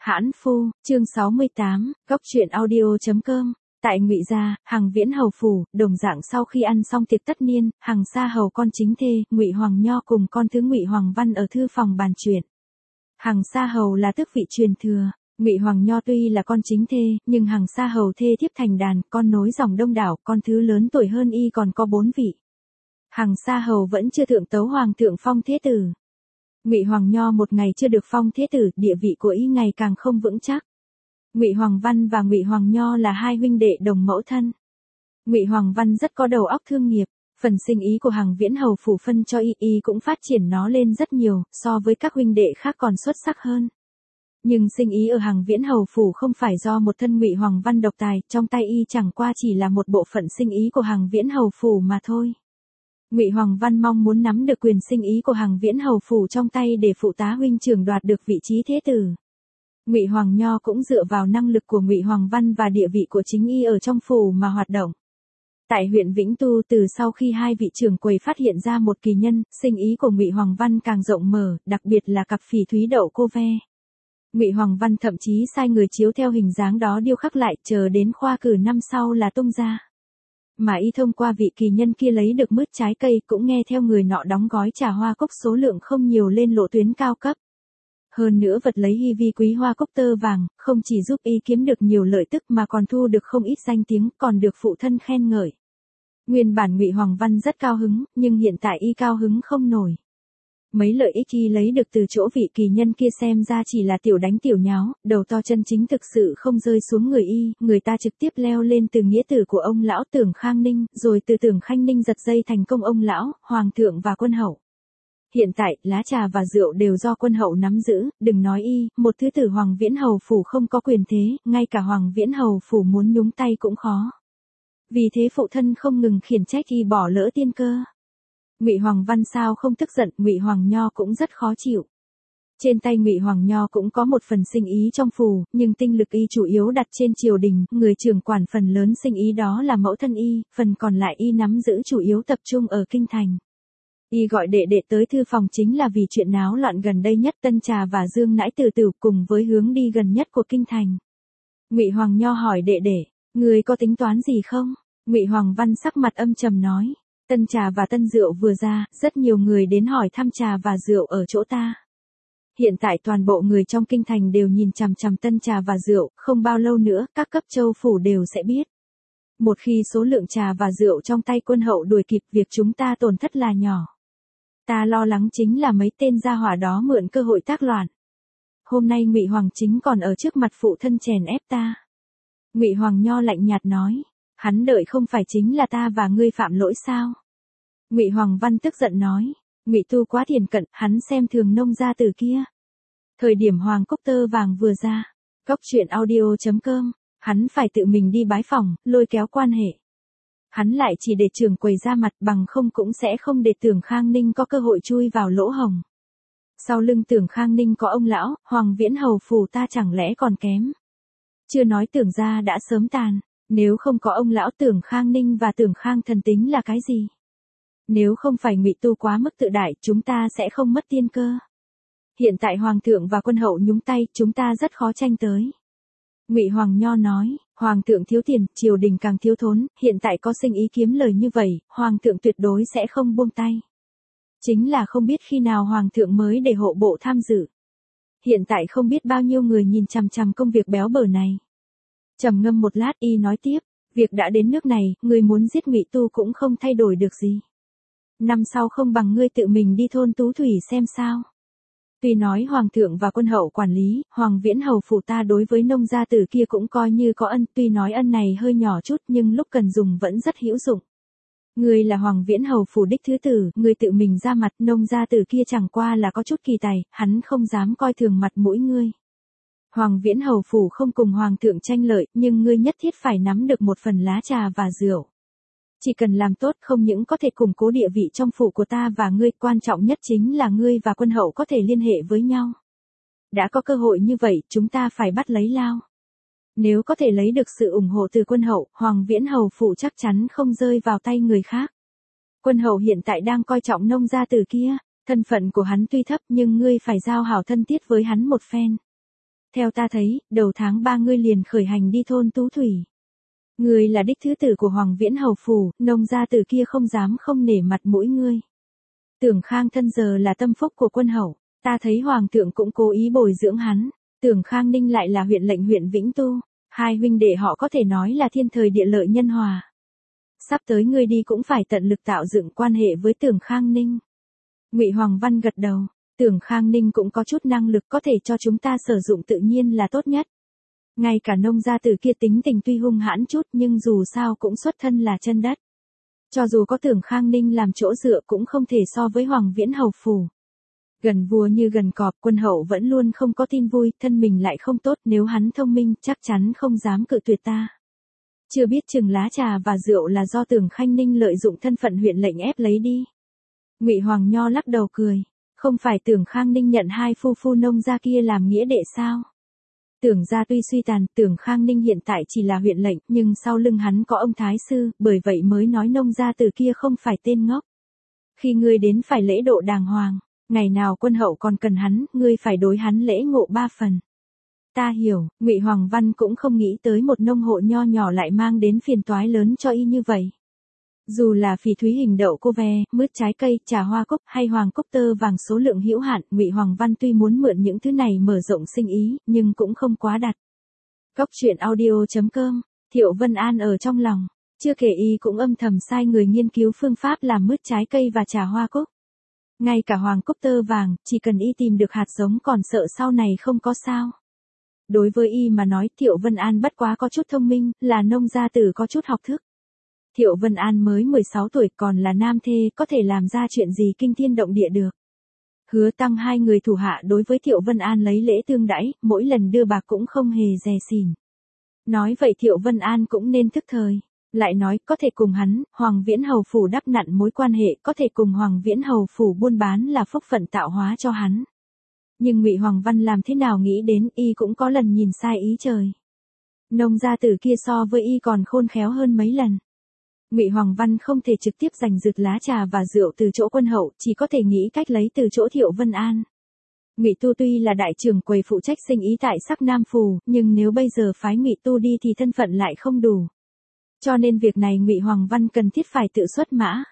Hãn phu, chương 68, góc truyện audio.com. Tại Ngụy gia, Hằng Viễn hầu phủ, đồng dạng sau khi ăn xong tiệc tất niên, Hằng Sa hầu con chính thê, Ngụy Hoàng Nho cùng con thứ Ngụy Hoàng Văn ở thư phòng bàn chuyện. Hằng Sa hầu là tước vị truyền thừa, Ngụy Hoàng Nho tuy là con chính thê, nhưng Hằng Sa hầu thê thiếp thành đàn, con nối dòng đông đảo, con thứ lớn tuổi hơn y còn có 4 vị. Hằng Sa hầu vẫn chưa thượng tấu hoàng thượng phong thế tử. Ngụy Hoàng Nho một ngày chưa được phong thế tử, địa vị của y ngày càng không vững chắc. Ngụy Hoàng Văn và Ngụy Hoàng Nho là hai huynh đệ đồng mẫu thân. Ngụy Hoàng Văn rất có đầu óc thương nghiệp, phần sinh ý của Hằng Viễn hầu phủ phân cho y cũng phát triển nó lên rất nhiều, so với các huynh đệ khác còn xuất sắc hơn. Nhưng sinh ý ở Hằng Viễn hầu phủ không phải do một thân Ngụy Hoàng Văn độc tài, trong tay y chẳng qua chỉ là một bộ phận sinh ý của Hằng Viễn hầu phủ mà thôi. Ngụy Hoàng Văn mong muốn nắm được quyền sinh ý của Hằng Viễn hầu phủ trong tay để phụ tá huynh trưởng đoạt được vị trí thế tử. Ngụy Hoàng Nho cũng dựa vào năng lực của Ngụy Hoàng Văn và địa vị của chính y ở trong phủ mà hoạt động. Tại huyện Vĩnh Tu, từ sau khi hai vị trưởng quầy phát hiện ra một kỳ nhân, sinh ý của Ngụy Hoàng Văn càng rộng mở, đặc biệt là cặp phỉ thúy đậu cô ve. Ngụy Hoàng Văn thậm chí sai người chiếu theo hình dáng đó điêu khắc lại, chờ đến khoa cử năm sau là tung ra. Mà y thông qua vị kỳ nhân kia lấy được mứt trái cây, cũng nghe theo người nọ đóng gói trà hoa cốc số lượng không nhiều lên lộ tuyến cao cấp. Hơn nữa vật lấy hy vi quý hoa cốc tơ vàng, không chỉ giúp y kiếm được nhiều lợi tức mà còn thu được không ít danh tiếng, còn được phụ thân khen ngợi. Nguyên bản Ngụy Hoàng Văn rất cao hứng, nhưng hiện tại y cao hứng không nổi. Mấy lợi ích y lấy được từ chỗ vị kỳ nhân kia xem ra chỉ là tiểu đánh tiểu nháo, đầu to chân chính thực sự không rơi xuống người y, người ta trực tiếp leo lên từ nghĩa tử của ông lão Tưởng Khang Ninh, rồi từ Tưởng Khanh Ninh giật dây thành công ông lão, hoàng thượng và quân hậu. Hiện tại, lá trà và rượu đều do quân hậu nắm giữ, đừng nói y, một thứ tử Hoàng Viễn hầu phủ không có quyền thế, ngay cả Hoàng Viễn hầu phủ muốn nhúng tay cũng khó. Vì thế phụ thân không ngừng khiển trách y bỏ lỡ tiên cơ. Ngụy Hoàng Văn sao không tức giận, Ngụy Hoàng Nho cũng rất khó chịu. Trên tay Ngụy Hoàng Nho cũng có một phần sinh ý trong phủ, nhưng tinh lực y chủ yếu đặt trên triều đình, người trưởng quản phần lớn sinh ý đó là mẫu thân y, phần còn lại y nắm giữ chủ yếu tập trung ở kinh thành. Y gọi đệ đệ tới thư phòng chính là vì chuyện náo loạn gần đây nhất Tân Trà và Dương Nãi Từ Tử cùng với hướng đi gần nhất của kinh thành. Ngụy Hoàng Nho hỏi đệ đệ, người có tính toán gì không? Ngụy Hoàng Văn sắc mặt âm trầm nói, Tân Trà và Tân Rượu vừa ra, rất nhiều người đến hỏi thăm trà và rượu ở chỗ ta. Hiện tại toàn bộ người trong kinh thành đều nhìn chằm chằm Tân Trà và rượu, không bao lâu nữa các cấp châu phủ đều sẽ biết. Một khi số lượng trà và rượu trong tay quân hậu đuổi kịp, việc chúng ta tổn thất là nhỏ. Ta lo lắng chính là mấy tên gia hỏa đó mượn cơ hội tác loạn. Hôm nay Ngụy Hoàng chính còn ở trước mặt phụ thân chèn ép ta. Ngụy Hoàng Nho lạnh nhạt nói, hắn đợi không phải chính là ta và ngươi phạm lỗi sao? Ngụy Hoàng Văn tức giận nói, Ngụy Tu quá thiền cận, hắn xem thường nông gia tử kia. Thời điểm hoàng cốc tơ vàng vừa ra, góc truyện audio.com, hắn phải tự mình đi bái phỏng, lôi kéo quan hệ. Hắn lại chỉ để trưởng quầy ra mặt, bằng không cũng sẽ không để Tưởng Khang Ninh có cơ hội chui vào lỗ hồng. Sau lưng Tưởng Khang Ninh có ông lão, Hoàng Viễn hầu phủ ta chẳng lẽ còn kém. Chưa nói Tưởng gia đã sớm tàn, nếu không có ông lão Tưởng Khang Ninh và Tưởng Khang thần tính là cái gì? Nếu không phải Ngụy Tu quá mức tự đại, chúng ta sẽ không mất tiên cơ. Hiện tại hoàng thượng và quân hậu nhúng tay, chúng ta rất khó tranh tới. Ngụy Hoàng Nho nói, hoàng thượng thiếu tiền, triều đình càng thiếu thốn, hiện tại có sinh ý kiếm lời như vậy, hoàng thượng tuyệt đối sẽ không buông tay. Chính là không biết khi nào hoàng thượng mới để hộ bộ tham dự. Hiện tại không biết bao nhiêu người nhìn chằm chằm công việc béo bở này. Trầm ngâm một lát y nói tiếp, việc đã đến nước này, người muốn giết Ngụy Tu cũng không thay đổi được gì. Năm sau không bằng ngươi tự mình đi thôn Tú Thủy xem sao. Tuy nói hoàng thượng và quân hậu quản lý, Hoàng Viễn hầu phủ ta đối với nông gia tử kia cũng coi như có ân, tuy nói ân này hơi nhỏ chút nhưng lúc cần dùng vẫn rất hữu dụng. Ngươi là Hoàng Viễn hầu phủ đích thứ tử, ngươi tự mình ra mặt, nông gia tử kia chẳng qua là có chút kỳ tài, hắn không dám coi thường mặt mũi ngươi. Hoàng Viễn hầu phủ không cùng hoàng thượng tranh lợi, nhưng ngươi nhất thiết phải nắm được một phần lá trà và rượu. Chỉ cần làm tốt không những có thể củng cố địa vị trong phủ của ta và ngươi, quan trọng nhất chính là ngươi và quân hậu có thể liên hệ với nhau. Đã có cơ hội như vậy, chúng ta phải bắt lấy lao. Nếu có thể lấy được sự ủng hộ từ quân hậu, Hoàng Viễn hầu phủ chắc chắn không rơi vào tay người khác. Quân hậu hiện tại đang coi trọng nông gia tử kia, thân phận của hắn tuy thấp nhưng ngươi phải giao hảo thân thiết với hắn một phen. Theo ta thấy, đầu tháng 3 ngươi liền khởi hành đi thôn Tú Thủy. Ngươi là đích thứ tử của Hoàng Viễn Hầu Phủ, nông gia tử kia không dám không nể mặt mũi ngươi. Tưởng Khang thân giờ là tâm phúc của quân hậu, ta thấy Hoàng thượng cũng cố ý bồi dưỡng hắn. Tưởng Khang Ninh lại là huyện lệnh huyện Vĩnh Tu, hai huynh đệ họ có thể nói là thiên thời địa lợi nhân hòa. Sắp tới ngươi đi cũng phải tận lực tạo dựng quan hệ với Tưởng Khang Ninh. Ngụy Hoàng Văn gật đầu, Tưởng Khang Ninh cũng có chút năng lực có thể cho chúng ta sử dụng tự nhiên là tốt nhất. Ngay cả nông gia tử kia tính tình tuy hung hãn chút nhưng dù sao cũng xuất thân là chân đất. Cho dù có Tưởng Khang Ninh làm chỗ dựa cũng không thể so với Hoàng Viễn Hầu Phủ. Gần vua như gần cọp, quân hậu vẫn luôn không có tin vui, thân mình lại không tốt, nếu hắn thông minh chắc chắn không dám cự tuyệt ta. Chưa biết chừng lá trà và rượu là do Tưởng Khang Ninh lợi dụng thân phận huyện lệnh ép lấy đi. Ngụy Hoàng Nho lắc đầu cười, không phải Tưởng Khang Ninh nhận hai phu phu nông gia kia làm nghĩa đệ sao? Tưởng gia tuy suy tàn, Tưởng Khang Ninh hiện tại chỉ là huyện lệnh, nhưng sau lưng hắn có ông thái sư, bởi vậy mới nói nông gia từ kia không phải tên ngốc. Khi ngươi đến phải lễ độ đàng hoàng, ngày nào quân hậu còn cần hắn, ngươi phải đối hắn lễ ngộ 3 phần. Ta hiểu, Ngụy Hoàng Văn cũng không nghĩ tới một nông hộ nho nhỏ lại mang đến phiền toái lớn cho y như vậy. Dù là phỉ thúy hình đậu cô ve, mứt trái cây, trà hoa cúc hay hoàng cúc tơ vàng số lượng hữu hạn, Ngụy Hoàng Văn tuy muốn mượn những thứ này mở rộng sinh ý, nhưng cũng không quá đặt. Góc truyện audio.com, Thiệu Vân An ở trong lòng, chưa kể y cũng âm thầm sai người nghiên cứu phương pháp làm mứt trái cây và trà hoa cúc. Ngay cả hoàng cúc tơ vàng, chỉ cần y tìm được hạt giống còn sợ sau này không có sao. Đối với y mà nói Thiệu Vân An bất quá có chút thông minh, là nông gia tử có chút học thức. Thiệu Vân An mới 16 tuổi còn là nam thê có thể làm ra chuyện gì kinh thiên động địa được. Hứa Tăng hai người thủ hạ đối với Thiệu Vân An lấy lễ tương đãi, mỗi lần đưa bạc cũng không hề dè xỉn. Nói vậy Thiệu Vân An cũng nên thức thời. Lại nói có thể cùng hắn, Hoàng Viễn Hầu Phủ đắp nặn mối quan hệ, có thể cùng Hoàng Viễn Hầu Phủ buôn bán là phúc phận tạo hóa cho hắn. Nhưng Ngụy Hoàng Văn làm thế nào nghĩ đến y cũng có lần nhìn sai ý trời. Nông gia tử kia so với y còn khôn khéo hơn mấy lần. Ngụy Hoàng Văn không thể trực tiếp giành giật lá trà và rượu từ chỗ quân hậu, chỉ có thể nghĩ cách lấy từ chỗ Thiệu Vân An. Ngụy Tu tuy là đại trưởng quầy phụ trách sinh ý tại Sắc Nam Phù, nhưng nếu bây giờ phái Ngụy Tu đi thì thân phận lại không đủ. Cho nên việc này Ngụy Hoàng Văn cần thiết phải tự xuất mã.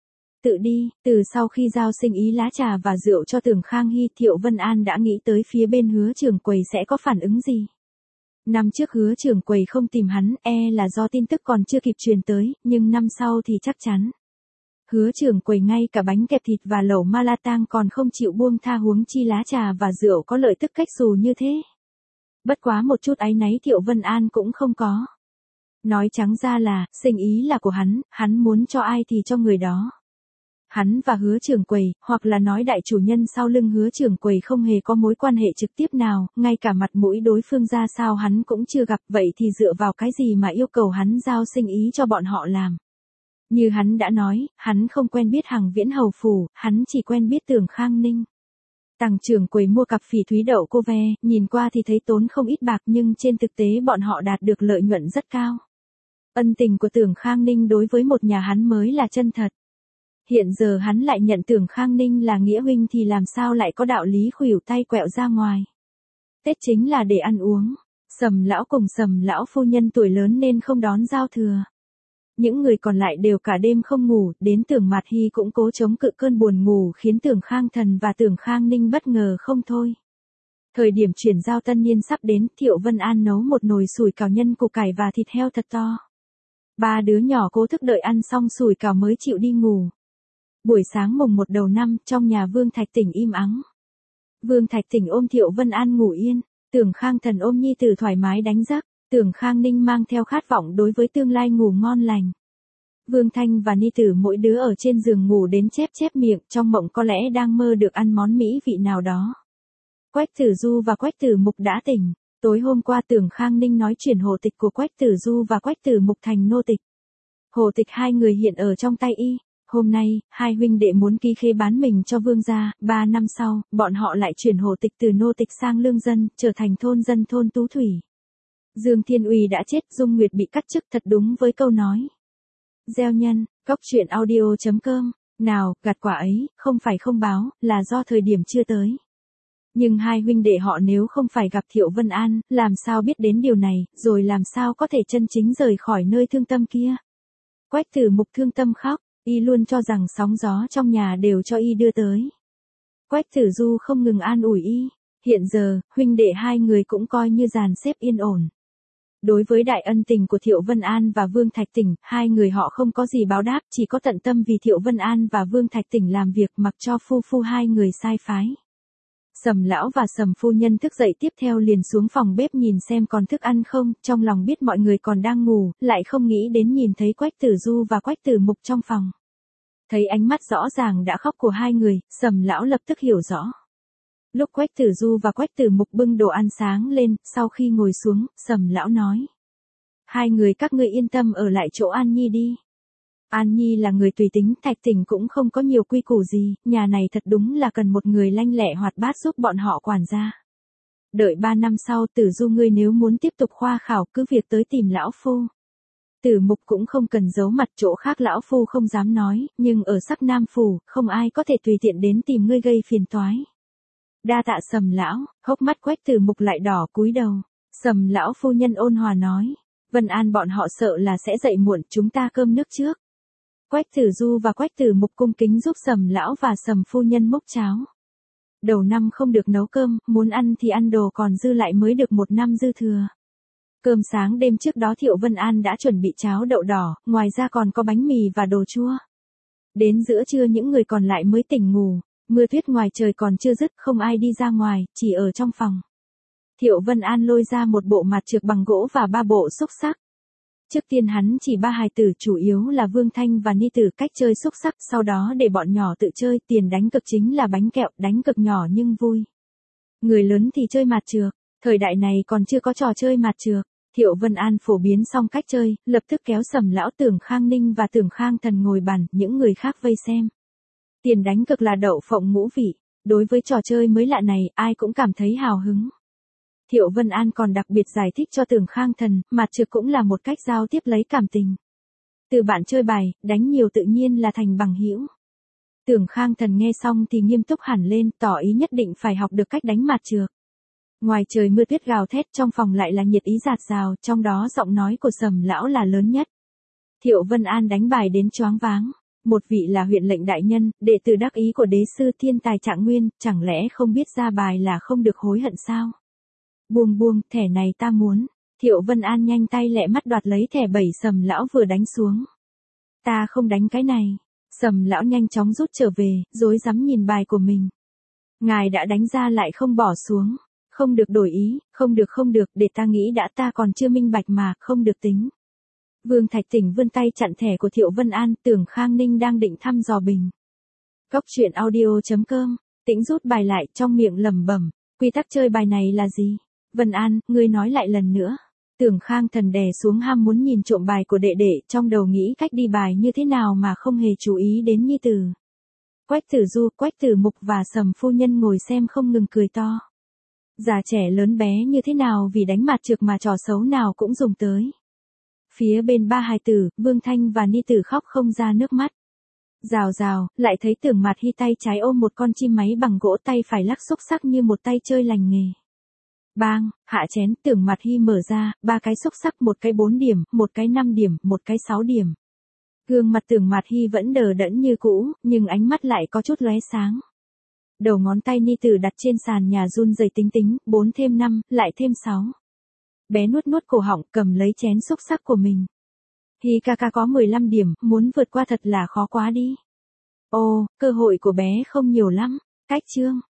Tự đi, từ sau khi giao sinh ý lá trà và rượu cho Tưởng Khang Hy, Thiệu Vân An đã nghĩ tới phía bên Hứa trưởng quầy sẽ có phản ứng gì. Năm trước Hứa trưởng quầy không tìm hắn, là do tin tức còn chưa kịp truyền tới, nhưng năm sau thì chắc chắn. Hứa trưởng quầy ngay cả bánh kẹp thịt và lẩu ma la tang còn không chịu buông tha, huống chi lá trà và rượu có lợi tức cách xù như thế. Bất quá một chút áy náy Thiệu Vân An cũng không có. Nói trắng ra là, sinh ý là của hắn muốn cho ai thì cho người đó. Hắn và Hứa trưởng quầy, hoặc là nói đại chủ nhân sau lưng Hứa trưởng quầy không hề có mối quan hệ trực tiếp nào, ngay cả mặt mũi đối phương ra sao hắn cũng chưa gặp, vậy thì dựa vào cái gì mà yêu cầu hắn giao sinh ý cho bọn họ làm. Như hắn đã nói, hắn không quen biết Hàng Viễn Hầu Phủ, hắn chỉ quen biết Tưởng Khang Ninh. Tằng trưởng quầy mua cặp phỉ thúy đậu cô ve, nhìn qua thì thấy tốn không ít bạc nhưng trên thực tế bọn họ đạt được lợi nhuận rất cao. Ân tình của Tưởng Khang Ninh đối với một nhà hắn mới là chân thật. Hiện giờ hắn lại nhận Tưởng Khang Ninh là nghĩa huynh thì làm sao lại có đạo lý khuỷu tay quẹo ra ngoài. Tết chính là để ăn uống. Sầm lão cùng Sầm lão phu nhân tuổi lớn nên không đón giao thừa. Những người còn lại đều cả đêm không ngủ, đến Tưởng Mạt Hy cũng cố chống cự cơn buồn ngủ khiến Tưởng Khang Thần và Tưởng Khang Ninh bất ngờ không thôi. Thời điểm chuyển giao tân niên sắp đến, Thiệu Vân An nấu một nồi sủi cảo nhân củ cải và thịt heo thật to. Ba đứa nhỏ cố thức đợi ăn xong sủi cảo mới chịu đi ngủ. Buổi sáng mùng 1 đầu năm, trong nhà Vương Thạch Tỉnh im ắng. Vương Thạch Tỉnh ôm Thiệu Vân An ngủ yên, Tưởng Khang Thần ôm nhi tử thoải mái đánh giấc, Tưởng Khang Ninh mang theo khát vọng đối với tương lai ngủ ngon lành. Vương Thanh và ni tử mỗi đứa ở trên giường ngủ đến chép chép miệng, trong mộng có lẽ đang mơ được ăn món mỹ vị nào đó. Quách Tử Du và Quách Tử Mục đã tỉnh. Tối hôm qua Tưởng Khang Ninh nói chuyển hộ tịch của Quách Tử Du và Quách Tử Mục thành nô tịch. Hộ tịch hai người hiện ở trong tay y. Hôm nay, hai huynh đệ muốn ký khế bán mình cho Vương gia, 3 năm sau, bọn họ lại chuyển hộ tịch từ nô tịch sang lương dân, trở thành thôn dân thôn Tú Thủy. Dương Thiên Uy đã chết, Dung Nguyệt bị cắt chức, thật đúng với câu nói. Gieo nhân, góc truyện audio.com, nào, gặt quả ấy, không phải không báo, là do thời điểm chưa tới. Nhưng hai huynh đệ họ nếu không phải gặp Thiệu Vân An, làm sao biết đến điều này, rồi làm sao có thể chân chính rời khỏi nơi thương tâm kia. Quách Tử Mục thương tâm khóc, y luôn cho rằng sóng gió trong nhà đều cho y đưa tới. Quách Tử Du không ngừng an ủi y, hiện giờ, huynh đệ hai người cũng coi như dàn xếp yên ổn. Đối với đại ân tình của Thiệu Vân An và Vương Thạch Tỉnh, hai người họ không có gì báo đáp, chỉ có tận tâm vì Thiệu Vân An và Vương Thạch Tỉnh làm việc mặc cho phu hai người sai phái. Sầm lão và Sầm phu nhân thức dậy tiếp theo liền xuống phòng bếp nhìn xem còn thức ăn không, trong lòng biết mọi người còn đang ngủ, lại không nghĩ đến nhìn thấy Quách Tử Du và Quách Tử Mục trong phòng. Thấy ánh mắt rõ ràng đã khóc của hai người, Sầm lão lập tức hiểu rõ. Lúc Quách Tử Du và Quách Tử Mục bưng đồ ăn sáng lên, sau khi ngồi xuống, Sầm lão nói. Hai người các ngươi yên tâm ở lại chỗ An Nhi đi. An Nhi là người tùy tính, Thạch Tỉnh cũng không có nhiều quy củ gì, nhà này thật đúng là cần một người lanh lẹ hoạt bát giúp bọn họ quản gia. Đợi 3 năm sau Tử Du ngươi nếu muốn tiếp tục khoa khảo cứ việc tới tìm lão phu. Tử Mục cũng không cần giấu mặt, chỗ khác lão phu không dám nói, nhưng ở Sắc Nam phủ, không ai có thể tùy tiện đến tìm ngươi gây phiền toái. Đa tạ Sầm lão, hốc mắt Quách Tử Mục lại đỏ cúi đầu. Sầm lão phu nhân ôn hòa nói, Vân An bọn họ sợ là sẽ dậy muộn, chúng ta cơm nước trước. Quách Tử Du và Quách Tử Mục cung kính giúp Sầm lão và Sầm phu nhân múc cháo. Đầu năm không được nấu cơm, muốn ăn thì ăn đồ còn dư lại mới được một năm dư thừa. Cơm sáng đêm trước đó Thiệu Vân An đã chuẩn bị cháo đậu đỏ, ngoài ra còn có bánh mì và đồ chua. Đến giữa trưa những người còn lại mới tỉnh ngủ, mưa tuyết ngoài trời còn chưa dứt, không ai đi ra ngoài, chỉ ở trong phòng. Thiệu Vân An lôi ra một bộ mặt trược bằng gỗ và 3 bộ xúc xắc. Trước tiên hắn chỉ 3 hài tử, chủ yếu là Vương Thanh và Ni Tử cách chơi xúc xắc, sau đó để bọn nhỏ tự chơi, tiền đánh cực chính là bánh kẹo, đánh cực nhỏ nhưng vui. Người lớn thì chơi mạt trược, thời đại này còn chưa có trò chơi mạt trược. Thiệu Vân An phổ biến xong cách chơi, lập tức kéo Sầm lão, Tưởng Khang Ninh và Tưởng Khang Thần ngồi bàn, những người khác vây xem. Tiền đánh cực là đậu phộng ngũ vị, đối với trò chơi mới lạ này, ai cũng cảm thấy hào hứng. Thiệu Vân An còn đặc biệt giải thích cho Tưởng Khang Thần, mạt trược cũng là một cách giao tiếp lấy cảm tình. Từ bạn chơi bài, đánh nhiều tự nhiên là thành bằng hữu. Tưởng Khang Thần nghe xong thì nghiêm túc hẳn lên, tỏ ý nhất định phải học được cách đánh mạt trược. Ngoài trời mưa tuyết gào thét, trong phòng lại là nhiệt ý dạt dào, trong đó giọng nói của Sầm lão là lớn nhất. Thiệu Vân An đánh bài đến choáng váng. Một vị là huyện lệnh đại nhân, đệ tử đắc ý của đế sư thiên tài Trạng Nguyên, chẳng lẽ không biết ra bài là không được hối hận sao? Buông, thẻ này ta muốn. Thiệu Vân An nhanh tay lẹ mắt đoạt lấy thẻ 7 Sầm lão vừa đánh xuống. Ta không đánh cái này. Sầm lão nhanh chóng rút trở về, rối rắm nhìn bài của mình. Ngài đã đánh ra lại không bỏ xuống. Không được đổi ý, không được, để ta nghĩ đã, ta còn chưa minh bạch mà, không được tính. Vương Thạch Tỉnh vươn tay chặn thẻ của Thiệu Vân An, Tưởng Khang Ninh đang định thăm dò bình. Góc truyện audio.com, Tĩnh rút bài lại, trong miệng lẩm bẩm, quy tắc chơi bài này là gì? Vân An, ngươi nói lại lần nữa. Tưởng Khang Thần đè xuống ham muốn nhìn trộm bài của đệ đệ, trong đầu nghĩ cách đi bài như thế nào mà không hề chú ý đến Nhi Tử. Quách Tử Du, Quách Tử Mục và Sầm phu nhân ngồi xem không ngừng cười to. Già trẻ lớn bé như thế nào vì đánh mạt trược mà trò xấu nào cũng dùng tới. Phía bên 3 hài tử, Vương Thanh và Ni Tử khóc không ra nước mắt. Rào, lại thấy Tưởng Mạt Hy tay trái ôm một con chim máy bằng gỗ, tay phải lắc xúc xắc như một tay chơi lành nghề. Bang, hạ chén, Tưởng Mạt Hy mở ra, 3 cái xúc xắc, một cái 4 điểm, một cái 5 điểm, một cái 6 điểm. Gương mặt Tưởng Mạt Hy vẫn đờ đẫn như cũ, nhưng ánh mắt lại có chút lóe sáng. Đầu ngón tay Ni Tử đặt trên sàn nhà run rẩy tính, 4 thêm 5, lại thêm 6. Bé nuốt cổ họng, cầm lấy chén xúc xắc của mình. Hi ca có 15 điểm, muốn vượt qua thật là khó quá đi. Ô, cơ hội của bé không nhiều lắm. Cách chương.